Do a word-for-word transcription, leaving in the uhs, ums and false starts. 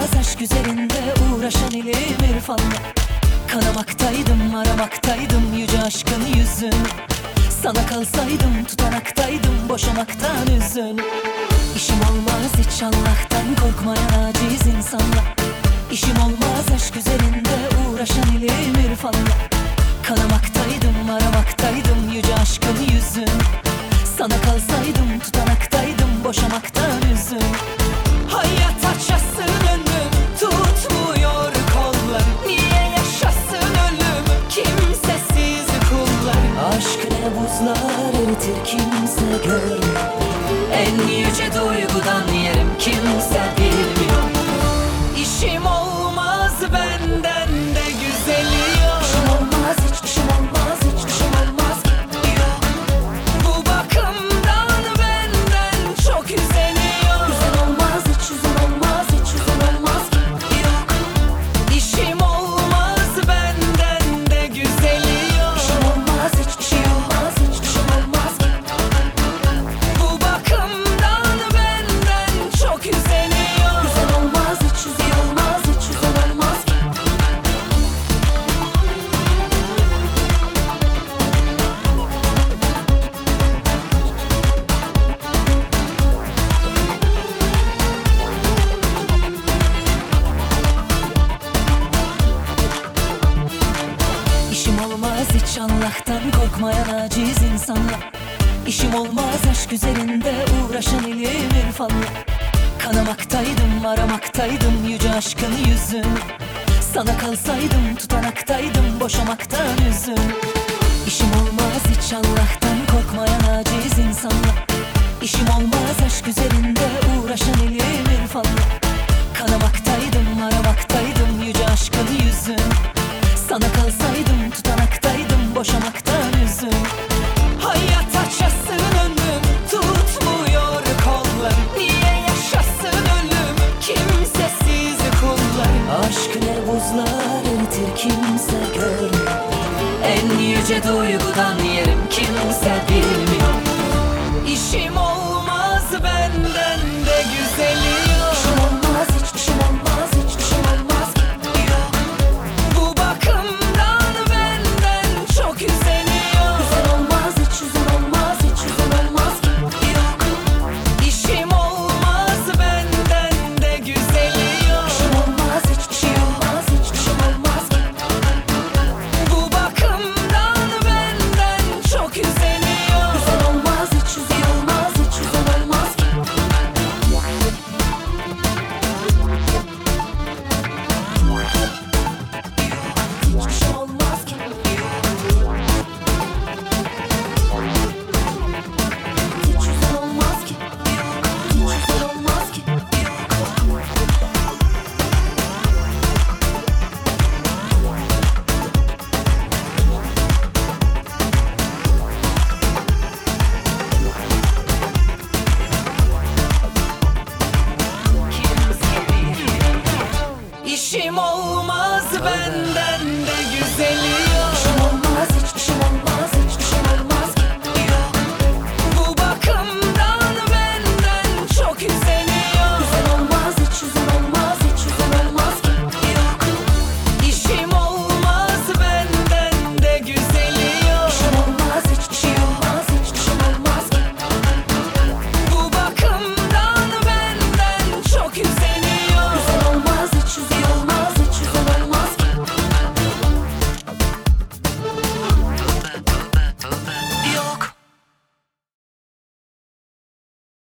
olmaz aşk üzerinde uğraşan ilim irfanla. Kanamaktaydım, aramaktaydım yüce aşkın yüzünü. Sana kalsaydım, tutanaktaydım boşamaktan üzün. İşim olmaz hiç Allah'tan korkmayan aciz insanla. İşim olmaz aşk üzerinde uğraşan ilim irfanla. Kanamaktaydım, aramaktaydım yüce aşkın yüzünü. Sana kalsaydım, tutanaktaydım boşamaktan üzün. Hayat açasın önüm, tutmuyor kollar. Niye yaşasın ölüm, kimsesiz kullar. Aşk ne buzlar eritir kimse görmüyor. En yüce duygudan yerim kimse bilmiyor. İşim olmaz benden de güzeli yok. İşim olmaz hiç, işim olmaz hiç, işim olmaz ki yok. Bu bakımdan benden çok üzeli yok. Güzel olmaz hiç, güzel olmaz hiç, güzel olmaz ki yok. İşim olmaz benden de güzeli yok. İşim olmaz hiç, işim olmaz hiç, işim olmaz ki. Bu bakımdan benden çok üzeli yok. Güzel olmaz hiç, güzel olmaz hiç, güzel olmaz ki. İşim olmaz hiç Allah'tan korkmayan aciz insanla. İşim olmaz aşk üzerinde uğraşan ilim irfanla. Kanamaktaydım, aramaktaydım yüce aşkın yüzünü. Sana kalsaydım, tutanaktaydım boşamaktan üzün. İşim olmaz hiç Allah'tan korkmayan aciz insanla. İşim olmaz aşk üzerinde uğraşan ilim irfanla. Kanamaktaydım, aramaktaydım yüce aşkın yüzünü. Sana kalsaydım, tutanaktaydım boşamaktan üzün. Hayat açasın önüm, tutmuyor kollar. Niye yaşasın ölüm, kimsesiz kullar. Aşk ne buzlar eritir kimse görmüyor. En yüce duygudan yerim kimse bilmiyor. İşim olmaz benden de güzeli yok. İşim olmaz hiç, işim olmaz hiç, işim olmaz ki yok. Bu bakımdan benden çok üzeli yok. Güzel olmaz hiç, güzel olmaz hiç, güzel olmaz ki yok. İşim olmaz benden de güzeli yok. İşim olmaz hiç, işim olmaz hiç, işim olmaz ki. Bu bakımdan benden çok üzeli yok. Güzel olmaz hiç, güzel olmaz hiç, güzel olmaz ki. Hiçbir şey olmaz ki. Hiç güzel olmaz ki. Hiç güzel olmaz ki. İşim olmaz benden de güzeli yok.